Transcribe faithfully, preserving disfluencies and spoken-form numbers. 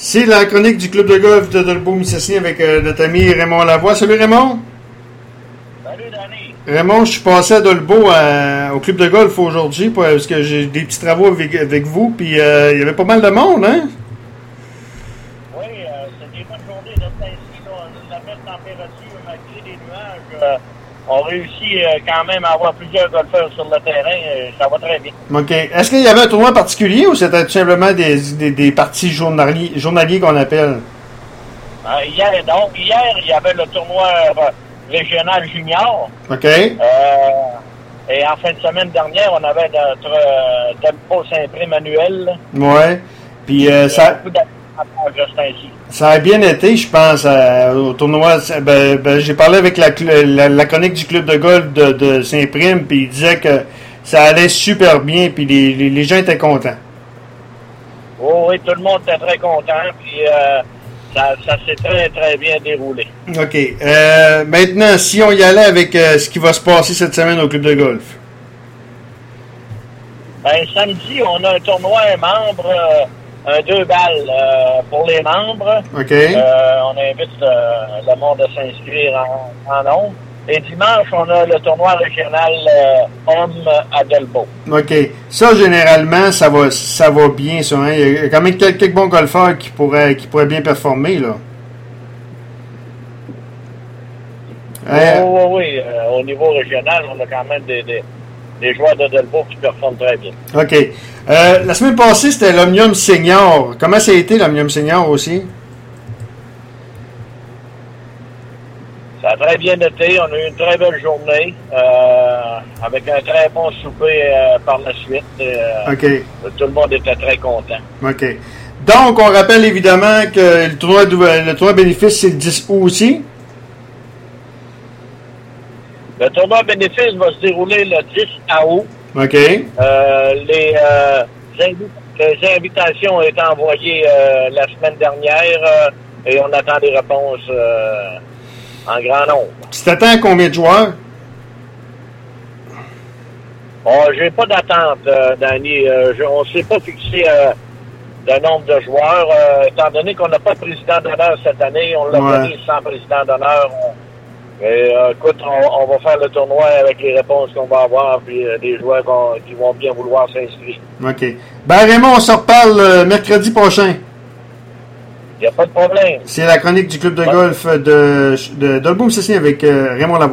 C'est la chronique du club de golf de Dolbeau-Mistassini avec euh, notre ami Raymond Lavoie. Salut Raymond! Salut Danny! Raymond, je suis passé à Dolbeau à, au club de golf aujourd'hui parce que j'ai des petits travaux avec, avec vous, puis euh, il y avait pas mal de monde, hein? Oui, euh, c'est des bonnes journées de temps ici. Là, la belle température, malgré les nuages, euh, on réussit euh, quand même à avoir plusieurs golfeurs sur le terrain. Euh, ça va très bien. OK. Est-ce qu'il y avait un tournoi particulier ou c'était tout simplement des, des, des parties journaliers, journaliers qu'on appelle? Euh, hier, donc, hier, il y avait le tournoi euh, régional junior. OK. Euh, et en fin de semaine dernière, on avait notre euh, Dolbeau Saint-Prime annuel. Ouais. Puis euh, ça, ici. ça a bien été, je pense, euh, au tournoi. Ben, ben, j'ai parlé avec la, la, la chronique du club de golf de, de Saint-Prime, puis il disait que ça allait super bien, puis les, les, les gens étaient contents. Oh, oui, tout le monde était très content, puis euh, ça, ça s'est très, très bien déroulé. OK. Euh, maintenant, si on y allait avec euh, ce qui va se passer cette semaine au club de golf. Ben, samedi, on a un tournoi membre, euh, un deux balles euh, pour les membres. OK. Euh, on invite euh, le monde à s'inscrire en, en nombre. Et dimanche, on a le tournoi régional euh, homme à Dolbeau. OK. Ça, généralement, ça va ça va bien, ça. Hein? Il y a quand même quelques bons golfeurs qui pourraient, qui pourraient bien performer, là. Euh, oui, oui, oui. Euh, au niveau régional, on a quand même des, des, des joueurs de Dolbeau qui performent très bien. OK. Euh, la semaine passée, c'était l'Omnium Senior. Comment ça a été, l'Omnium Senior aussi? Ça a très bien été. On a eu une très belle journée euh, avec un très bon souper euh, par la suite. Euh, OK. Tout le monde était très content. OK. Donc, on rappelle évidemment que le tournoi, le tournoi bénéfice, c'est le dix août aussi. Le tournoi bénéfice va se dérouler le dix août. OK. Euh, les, euh, invi- les invitations ont été envoyées euh, la semaine dernière euh, et on attend des réponses euh, en grand nombre. Tu t'attends à combien de joueurs? Oh, j'ai pas d'attente, euh, Danny. Euh, je, on ne s'est pas fixé euh, de nombre de joueurs. Euh, étant donné qu'on n'a pas de président d'honneur cette année, on l'a Ouais. fait sans président d'honneur. On- Et, euh, écoute, on, on va faire le tournoi avec les réponses qu'on va avoir, puis euh, des joueurs qu'on- qui vont bien vouloir s'inscrire. OK. Ben, Raymond, on se reparle euh, mercredi prochain. Il n'y a pas de problème. C'est la chronique du club de golf de, de Dolbeau-Mistassini avec euh, Raymond Lavoie.